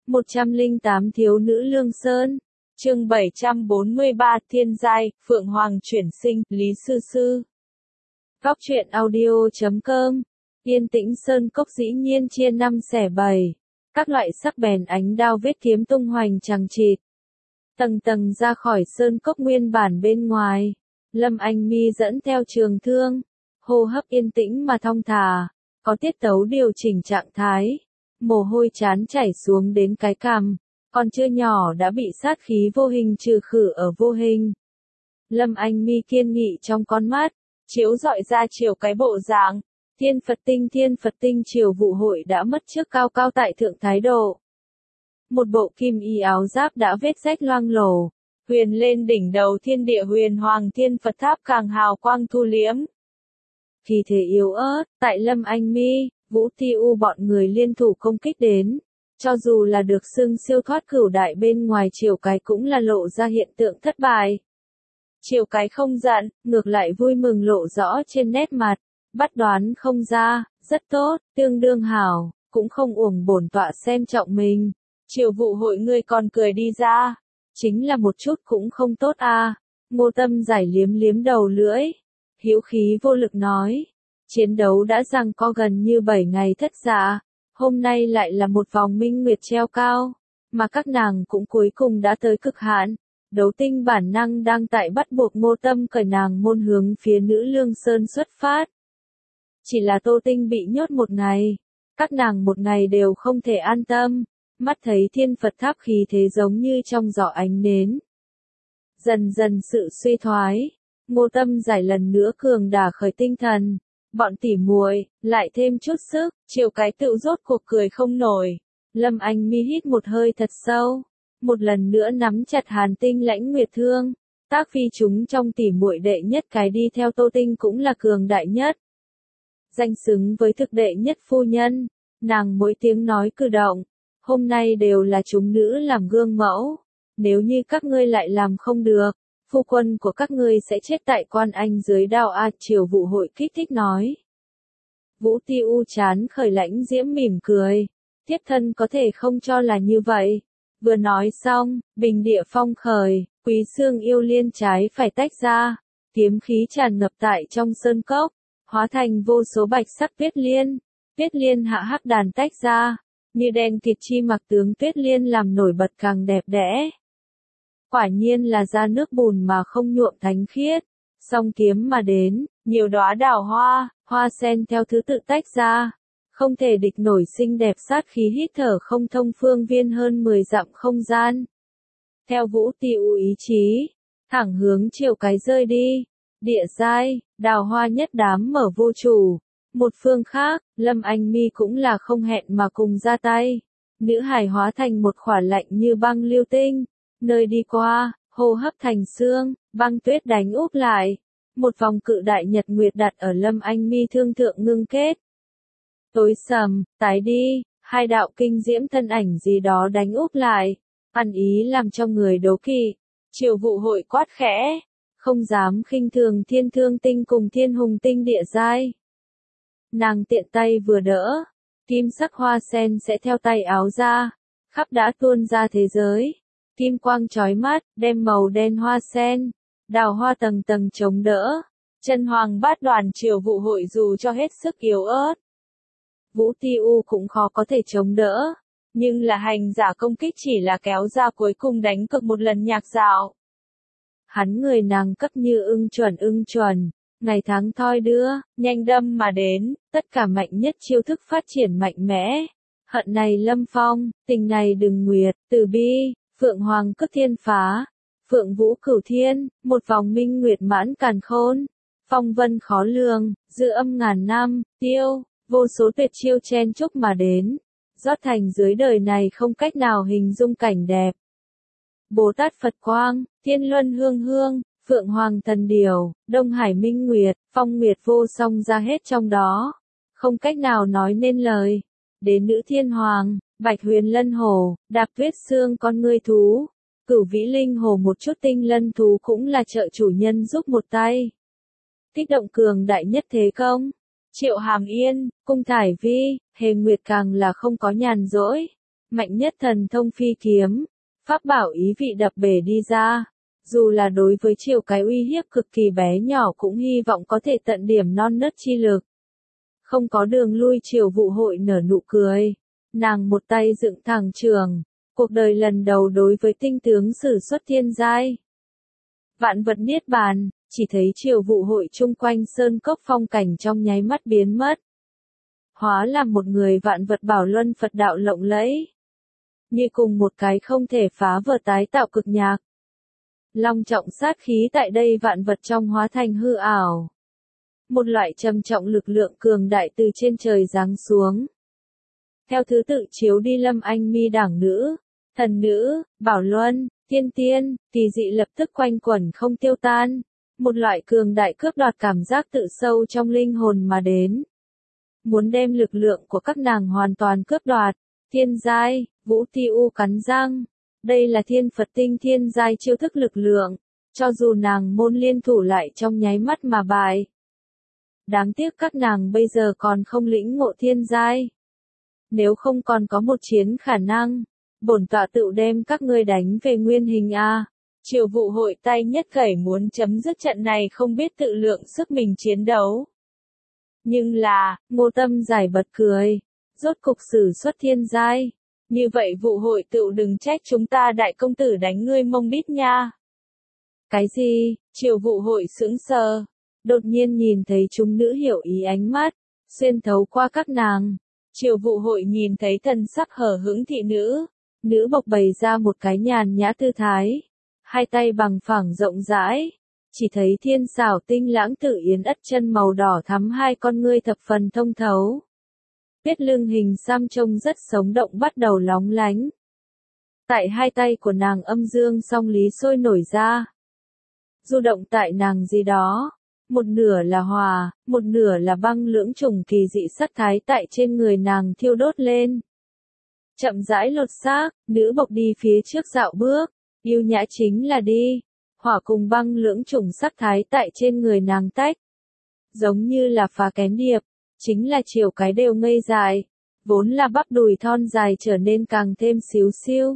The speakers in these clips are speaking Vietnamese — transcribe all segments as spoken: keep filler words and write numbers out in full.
một trăm lẻ tám Thiếu nữ Lương Sơn. Chương bảy trăm bốn mươi ba Thiên giai, Phượng Hoàng chuyển sinh, Lý Sư Sư. Góc truyện audio chấm com. Yên Tĩnh Sơn Cốc dĩ nhiên chia năm xẻ bảy. Các loại sắc bén ánh đao vết kiếm tung hoành chằng chịt. Tầng tầng ra khỏi sơn cốc nguyên bản bên ngoài. Lâm Anh Mi dẫn theo trường thương. Hô hấp yên tĩnh mà thong thả. Có tiết tấu điều chỉnh trạng thái. Mồ hôi chán chảy xuống đến cái cằm. Còn chưa nhỏ đã bị sát khí vô hình trừ khử ở vô hình. Lâm Anh Mi kiên nghị trong con mắt. Chiếu rọi ra chiều cái bộ dạng. Thiên Phật Tinh Thiên Phật Tinh Triều Vụ Hội đã mất trước cao cao tại thượng thái độ. Một bộ kim y áo giáp đã vết rách loang lổ. Huyền lên đỉnh đầu thiên địa huyền hoàng thiên Phật tháp càng hào quang thu liễm. Khí thế yếu ớt, tại Lâm Anh Mi, Vũ Ti U bọn người liên thủ công kích đến. Cho dù là được xưng siêu thoát cửu đại bên ngoài Triều Cái cũng là lộ ra hiện tượng thất bại. Triều Cái không giận, ngược lại vui mừng lộ rõ trên nét mặt. Bắt đoán không ra, rất tốt, tương đương hảo, cũng không uổng bổn tọa xem trọng mình. Triều Vụ Hội ngươi còn cười đi ra, chính là một chút cũng không tốt a. À. Ngô Tâm giải liếm liếm đầu lưỡi, hữu khí vô lực nói, chiến đấu đã rằng co gần như bảy ngày thất dạ, hôm nay lại là một vòng minh nguyệt treo cao, mà các nàng cũng cuối cùng đã tới cực hạn. Đấu tinh bản năng đang tại bắt buộc Ngô Tâm cởi nàng môn hướng phía nữ Lương Sơn xuất phát. Chỉ là Tô Tinh bị nhốt một ngày, các nàng một ngày đều không thể an tâm, mắt thấy thiên Phật tháp khí thế giống như trong giỏ ánh nến. Dần dần sự suy thoái, Ngô Tâm giải lần nữa cường đả khởi tinh thần, bọn tỉ muội lại thêm chút sức, Triều Cái tự rốt cuộc cười không nổi. Lâm Anh Mi hít một hơi thật sâu, một lần nữa nắm chặt Hàn Tinh Lãnh Nguyệt thương, tác phi chúng trong tỉ muội đệ nhất cái đi theo Tô Tinh cũng là cường đại nhất. Danh xứng với thực đệ nhất phu nhân, nàng mỗi tiếng nói cử động, hôm nay đều là chúng nữ làm gương mẫu, nếu như các ngươi lại làm không được, phu quân của các ngươi sẽ chết tại Quan Anh dưới đao a. Triều Vụ Hội kích thích nói. Vũ Ti U chán khởi Lãnh Diễm mỉm cười, tiếp thân có thể không cho là như vậy. Vừa nói xong, bình địa phong khởi, Quý Xương yêu liên trái phải tách ra, kiếm khí tràn ngập tại trong sơn cốc, hóa thành vô số bạch sắc tuyết liên, tuyết liên hạ hắc đàn tách ra, như đen kịt chi mặc tướng tuyết liên làm nổi bật càng đẹp đẽ. Quả nhiên là ra nước bùn mà không nhuộm thánh khiết, song kiếm mà đến, nhiều đóa đào hoa, hoa sen theo thứ tự tách ra, không thể địch nổi xinh đẹp sát khí hít thở không thông phương viên hơn mười dặm không gian. Theo Vũ Ti U ý chí, thẳng hướng Triều Cái rơi đi. Địa giai, đào hoa nhất đám mở vô chủ. Một phương khác, Lâm Anh Mi cũng là không hẹn mà cùng ra tay. Nữ hài hóa thành một khỏa lạnh như băng lưu tinh. Nơi đi qua, hô hấp thành xương, băng tuyết đánh úp lại. Một vòng cự đại nhật nguyệt đặt ở Lâm Anh Mi thương thượng ngưng kết. Tối sầm, tái đi, hai đạo kinh diễm thân ảnh gì đó đánh úp lại. Ăn ý làm cho người đố kỵ. Triều Vụ Hội quát khẽ. Không dám khinh thường Thiên Thương Tinh cùng Thiên Hùng Tinh địa giai. Nàng tiện tay vừa đỡ, kim sắc hoa sen sẽ theo tay áo ra, khắp đã tuôn ra thế giới. Kim quang chói mắt, đem màu đen hoa sen, đào hoa tầng tầng chống đỡ. Chân hoàng bát đoàn Triều Vụ Hội dù cho hết sức yếu ớt. Vũ Ti U cũng khó có thể chống đỡ, nhưng là hành giả công kích chỉ là kéo ra cuối cùng đánh cực một lần nhạc dạo. Hắn người nàng cấp như ưng chuẩn ưng chuẩn, ngày tháng thoi đưa, nhanh đâm mà đến, tất cả mạnh nhất chiêu thức phát triển mạnh mẽ. Hận này lâm phong, tình này đừng nguyệt, từ bi, phượng hoàng cất thiên phá, phượng vũ cửu thiên, một vòng minh nguyệt mãn càn khôn, phong vân khó lường, dự âm ngàn năm, tiêu, vô số tuyệt chiêu chen chúc mà đến, rót thành dưới đời này không cách nào hình dung cảnh đẹp. Bồ Tát Phật Quang, Thiên Luân Hương Hương, Phượng Hoàng Thần Điều, Đông Hải Minh Nguyệt, Phong Nguyệt vô song ra hết trong đó. Không cách nào nói nên lời. Đến Nữ Thiên Hoàng, Bạch Huyền Lân Hổ, Đạp Tuyết Xương con ngươi thú, Cửu Vĩ Linh Hổ một chút tinh lân thú cũng là trợ chủ nhân giúp một tay. Kích động cường đại nhất thế công. Triệu Hàm Yên, Cung Thải Vi, Hề Nguyệt càng là không có nhàn rỗi. Mạnh nhất thần thông phi kiếm, pháp bảo ý vị đập bể đi ra. Dù là đối với chiều cái uy hiếp cực kỳ bé nhỏ cũng hy vọng có thể tận điểm non nớt chi lực. Không có đường lui chiều vụ hội nở nụ cười. Nàng một tay dựng thẳng trường. Cuộc đời lần đầu đối với tinh tướng sử xuất thiên giai. Vạn vật niết bàn, chỉ thấy chiều vụ hội chung quanh sơn cốc phong cảnh trong nháy mắt biến mất. Hóa làm một người vạn vật bảo luân Phật đạo lộng lẫy. Như cùng một cái không thể phá vỡ tái tạo cực nhạc. Long trọng sát khí tại đây vạn vật trong hóa thành hư ảo. Một loại trầm trọng lực lượng cường đại từ trên trời giáng xuống. Theo thứ tự chiếu đi Lâm Anh mi đảng nữ, thần nữ, bảo luân, thiên tiên, kỳ dị lập tức quanh quẩn không tiêu tan. Một loại cường đại cướp đoạt cảm giác tự sâu trong linh hồn mà đến. Muốn đem lực lượng của các nàng hoàn toàn cướp đoạt. Thiên giai, Vũ Ti U cắn răng. Đây là thiên Phật tinh thiên giai chiêu thức lực lượng. Cho dù nàng môn liên thủ lại trong nháy mắt mà bại. Đáng tiếc các nàng bây giờ còn không lĩnh ngộ thiên giai. Nếu không còn có một chiến khả năng, bổn tọa tự đem các ngươi đánh về nguyên hình a. Triều vụ hội tay nhất khẩy muốn chấm dứt trận này không biết tự lượng sức mình chiến đấu. Nhưng là, Ngô Tâm giải bật cười, rốt cục sử xuất thiên giai. Như vậy vụ hội tự đừng trách chúng ta đại công tử đánh ngươi mông đít nha. Cái gì? Triều vụ hội sững sờ, đột nhiên nhìn thấy chúng nữ hiểu ý ánh mắt, xuyên thấu qua các nàng. Triều vụ hội nhìn thấy thần sắc hở hững thị nữ, nữ bộc bày ra một cái nhàn nhã tư thái, hai tay bằng phẳng rộng rãi, chỉ thấy thiên xảo tinh lãng tự yến ất chân màu đỏ thắm hai con ngươi thập phần thông thấu. Biết lưng hình xăm trông rất sống động bắt đầu lóng lánh. Tại hai tay của nàng âm dương song lý sôi nổi ra. Du động tại nàng gì đó. Một nửa là hòa, một nửa là băng lưỡng trùng kỳ dị sắc thái tại trên người nàng thiêu đốt lên. Chậm rãi lột xác, nữ bộc đi phía trước dạo bước, yêu nhã chính là đi. Hỏa cùng băng lưỡng trùng sắc thái tại trên người nàng tách. Giống như là phá kén điệp, chính là chiều cái đều ngây dài, vốn là bắp đùi thon dài trở nên càng thêm xíu xiu.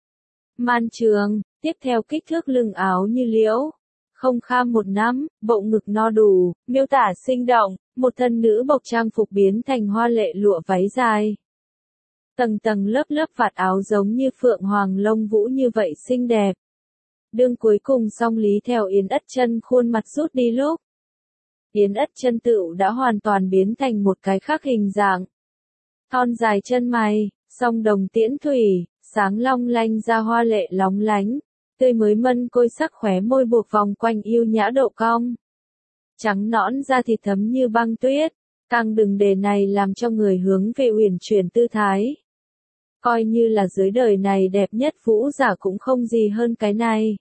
Man trường, tiếp theo kích thước lưng áo như liễu. Không kham một năm, bộ ngực no đủ, miêu tả sinh động, một thân nữ bộc trang phục biến thành hoa lệ lụa váy dài. Tầng tầng lớp lớp vạt áo giống như phượng hoàng lông vũ như vậy xinh đẹp. Đương cuối cùng song lý theo Yến Ất Chân khuôn mặt rút đi lúc. Yến Ất Chân tựu đã hoàn toàn biến thành một cái khác hình dạng. Thon dài chân mày, song đồng tiễn thủy, sáng long lanh ra hoa lệ lóng lánh. Tươi mới mân côi sắc khóe môi buộc vòng quanh yêu nhã độ cong. Trắng nõn da thịt thấm như băng tuyết, càng đừng để này làm cho người hướng về uyển chuyển tư thái. Coi như là dưới đời này đẹp nhất vũ giả cũng không gì hơn cái này.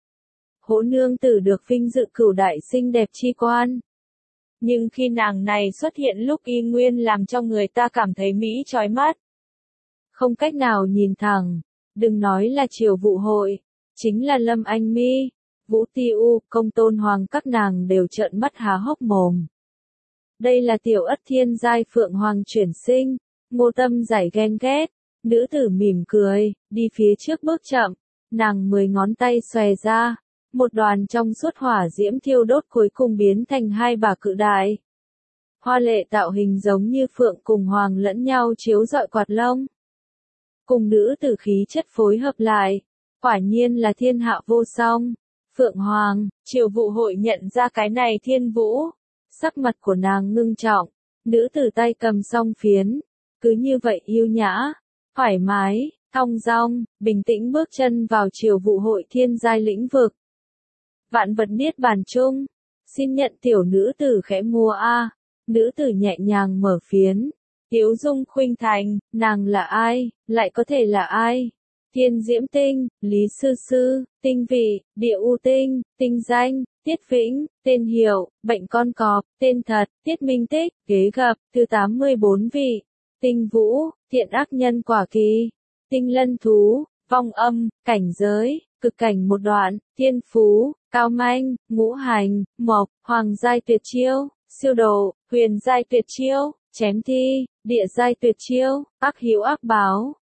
Hỗ nương tử được vinh dự cửu đại xinh đẹp chi quan. Nhưng khi nàng này xuất hiện lúc y nguyên làm cho người ta cảm thấy mỹ chói mắt. Không cách nào nhìn thẳng, đừng nói là triều vụ hội. Chính là Lâm Anh Mi, Vũ Ti U, Công Tôn Hoàng các nàng đều trợn mắt há hốc mồm. Đây là tiểu ất thiên giai phượng hoàng chuyển sinh, Ngô Tâm giải ghen ghét, nữ tử mỉm cười, đi phía trước bước chậm, nàng mười ngón tay xòe ra, một đoàn trong suốt hỏa diễm thiêu đốt cuối cùng biến thành hai bà cự đại. Hoa lệ tạo hình giống như phượng cùng hoàng lẫn nhau chiếu rọi quạt lông. Cùng nữ tử khí chất phối hợp lại. Quả nhiên là thiên hạ vô song. Phượng Hoàng, triều vụ hội nhận ra cái này thiên vũ. Sắc mặt của nàng ngưng trọng. Nữ tử tay cầm song phiến. Cứ như vậy yêu nhã, thoải mái, thong dong, bình tĩnh bước chân vào triều vụ hội thiên giai lĩnh vực. Vạn vật niết bàn chung. Xin nhận tiểu nữ tử khẽ mua a. Nữ tử nhẹ nhàng mở phiến. Tiếu dung khuynh thành, nàng là ai, lại có thể là ai? Thiên Diễm Tinh, Lý Sư Sư, Tinh Vị, Địa U Tinh, Tinh Danh, Tiết Vĩnh, tên hiệu, Bệnh Con Cọp, tên thật, Tiết Minh Tích, Kế Gặp, thứ tám mươi bốn vị, Tinh Vũ, Thiện Ác Nhân Quả Kỳ, Tinh Lân Thú, Vong Âm, Cảnh Giới, Cực Cảnh Một Đoạn, Thiên Phú, Cao Manh, Ngũ Hành, Mộc, Hoàng Giai Tuyệt Chiêu, Siêu Độ, Huyền Giai Tuyệt Chiêu, Chém Thi, Địa Giai Tuyệt Chiêu, Ác Hiếu Ác Báo.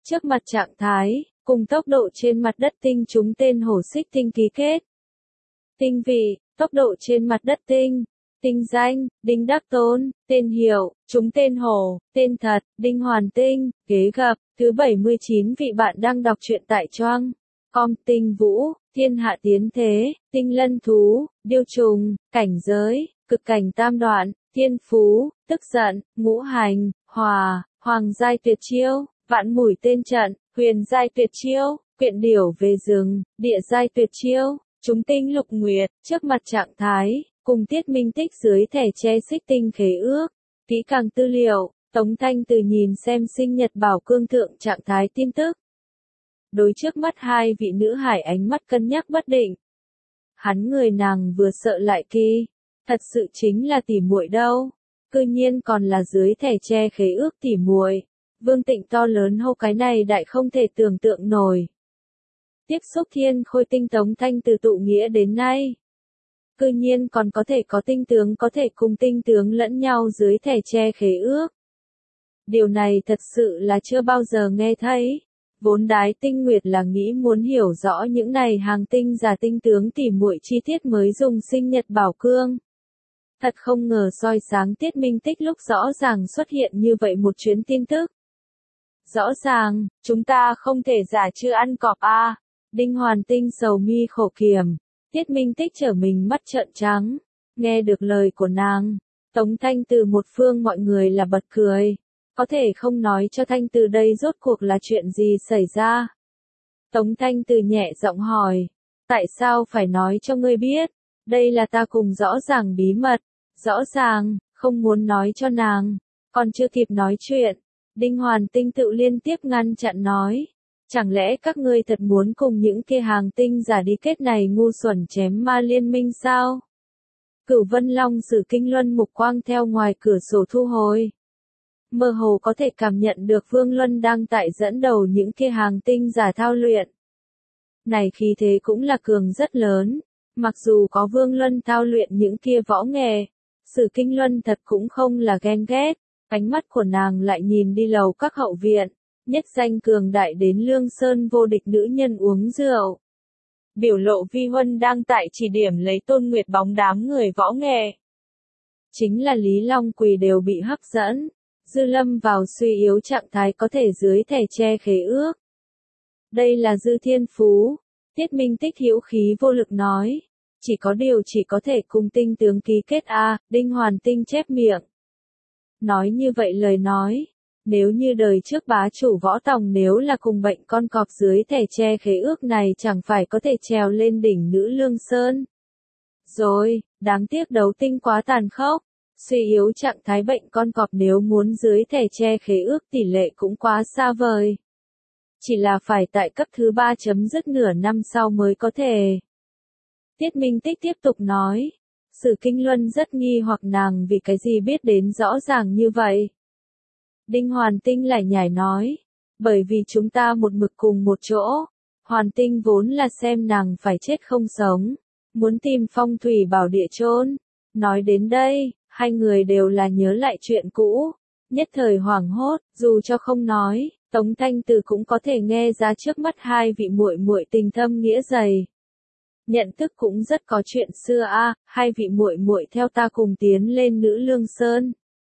Trước mặt trạng thái, cùng tốc độ trên mặt đất tinh chúng tên hổ xích tinh ký kết. Tinh vị, tốc độ trên mặt đất tinh. Tinh danh, Đinh Đắc Tôn, tên hiệu, chúng tên hổ, tên thật, Đinh Hoàn Tinh, ghế gập, thứ bảy mươi chín vị bạn đang đọc truyện tại Choang. Com tinh vũ, thiên hạ tiến thế, tinh lân thú, điêu trùng, cảnh giới, cực cảnh tam đoạn, thiên phú, tức giận, ngũ hành, hòa, hoàng giai tuyệt chiêu, vạn mũi tên trận, huyền giai tuyệt chiêu, quyện điểu về rừng, địa giai tuyệt chiêu, chúng tinh lục nguyệt, trước mặt trạng thái, cùng tiết minh tích dưới thẻ che xích tinh khế ước. Kỹ càng tư liệu, Tống Thanh Từ nhìn xem sinh nhật bảo cương thượng trạng thái tin tức. Đối trước mắt hai vị nữ hải ánh mắt cân nhắc bất định. Hắn người nàng vừa sợ lại kỳ, thật sự chính là tỉ muội đâu, cư nhiên còn là dưới thẻ che khế ước tỉ muội. Vương Tịnh to lớn hô cái này đại không thể tưởng tượng nổi. Tiếp xúc thiên khôi tinh Tống Thanh Từ tụ nghĩa đến nay, cư nhiên còn có thể có tinh tướng có thể cùng tinh tướng lẫn nhau dưới thẻ che khế ước. Điều này thật sự là chưa bao giờ nghe thấy. Vốn Đái Tinh Nguyệt là nghĩ muốn hiểu rõ những này hàng tinh giả tinh tướng tỉ muội chi tiết mới dùng sinh nhật bảo cương. Thật không ngờ soi sáng tiết minh tích lúc rõ ràng xuất hiện như vậy một chuyến tin tức. Rõ ràng, chúng ta không thể giả chưa ăn cọp a. À. Đinh Hoàn Tinh sầu mi khổ kiểm. Tiết minh tích trở mình mắt trợn trắng. Nghe được lời của nàng, Tống Thanh Từ một phương mọi người là bật cười. Có thể không nói cho Thanh Từ đây rốt cuộc là chuyện gì xảy ra. Tống Thanh Từ nhẹ giọng hỏi. Tại sao phải nói cho ngươi biết? Đây là ta cùng rõ ràng bí mật. Rõ ràng, không muốn nói cho nàng. Còn chưa kịp nói chuyện. Đinh Hoàn Tinh tự liên tiếp ngăn chặn nói. Chẳng lẽ các ngươi thật muốn cùng những kia hàng tinh giả đi kết này ngu xuẩn chém ma liên minh sao? Cửu Vân Long Sử Kinh Luân mục quang theo ngoài cửa sổ thu hồi. Mơ hồ có thể cảm nhận được Vương Luân đang tại dẫn đầu những kia hàng tinh giả thao luyện. Này khí thế cũng là cường rất lớn. Mặc dù có Vương Luân thao luyện những kia võ nghề, Sử Kinh Luân thật cũng không là ghen ghét. Ánh mắt của nàng lại nhìn đi lầu các hậu viện. Nhất danh cường đại đến Lương Sơn vô địch nữ nhân uống rượu. Biểu lộ vi huân đang tại chỉ điểm lấy Tôn Nguyệt bóng đám người võ nghề. Chính là Lý Long Quỳ đều bị hấp dẫn. Dư Lâm vào suy yếu trạng thái có thể dưới thẻ che khế ước. Đây là Dư Thiên Phú. Tiết Minh Tích hữu khí vô lực nói. Chỉ có điều chỉ có thể cùng tinh tướng ký kết a. À, Đinh Hoàn Tinh chép miệng. Nói như vậy lời nói. Nếu như đời trước bá chủ võ tòng nếu là cùng bệnh con cọp dưới thẻ che khế ước này chẳng phải có thể trèo lên đỉnh nữ Lương Sơn. Rồi, đáng tiếc đấu tinh quá tàn khốc. Suy yếu trạng thái bệnh con cọp nếu muốn dưới thẻ che khế ước tỷ lệ cũng quá xa vời. Chỉ là phải tại cấp thứ ba chấm dứt nửa năm sau mới có thể. Tiết Minh Tích tiếp tục nói. Sử Kinh Luân rất nghi hoặc nàng vì cái gì biết đến rõ ràng như vậy. Đinh Hoàn Tinh lại nhảy nói. Bởi vì chúng ta một mực cùng một chỗ. Hoàn Tinh vốn là xem nàng phải chết không sống. Muốn tìm phong thủy bảo địa chôn. Nói đến đây, hai người đều là nhớ lại chuyện cũ. Nhất thời hoảng hốt, dù cho không nói, Tống Thanh Từ cũng có thể nghe ra trước mắt hai vị muội muội tình thâm nghĩa dày. Nhận thức cũng rất có chuyện xưa a, à, hai vị muội muội theo ta cùng tiến lên nữ Lương Sơn.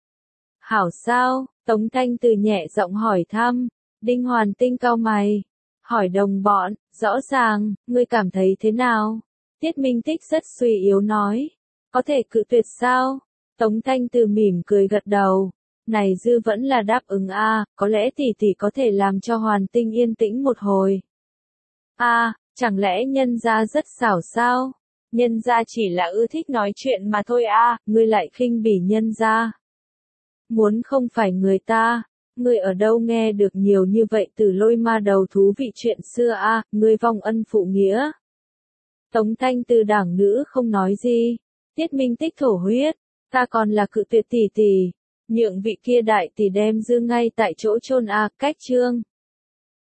Hảo sao? Tống Thanh Từ nhẹ giọng hỏi thăm. Đinh Hoàn Tinh cau mày. Hỏi đồng bọn, rõ ràng, ngươi cảm thấy thế nào? Tiết Minh Tích rất suy yếu nói. Có thể cự tuyệt sao? Tống Thanh Từ mỉm cười gật đầu. Này Dư vẫn là đáp ứng a, à, có lẽ tỷ tỷ có thể làm cho Hoàn Tinh yên tĩnh một hồi. A, à, chẳng lẽ nhân gia rất xảo sao? Nhân gia chỉ là ưa thích nói chuyện mà thôi a, à, ngươi lại khinh bỉ nhân gia. Muốn không phải người ta, ngươi ở đâu nghe được nhiều như vậy từ Lôi Ma đầu thú vị chuyện xưa a, à, ngươi vong ân phụ nghĩa. Tống Thanh Từ đảng nữ không nói gì. Tiết Minh Tích thổ huyết, ta còn là cự tuyệt tỷ tỷ, nhượng vị kia đại tỷ đem Dư ngay tại chỗ chôn a, cách chương.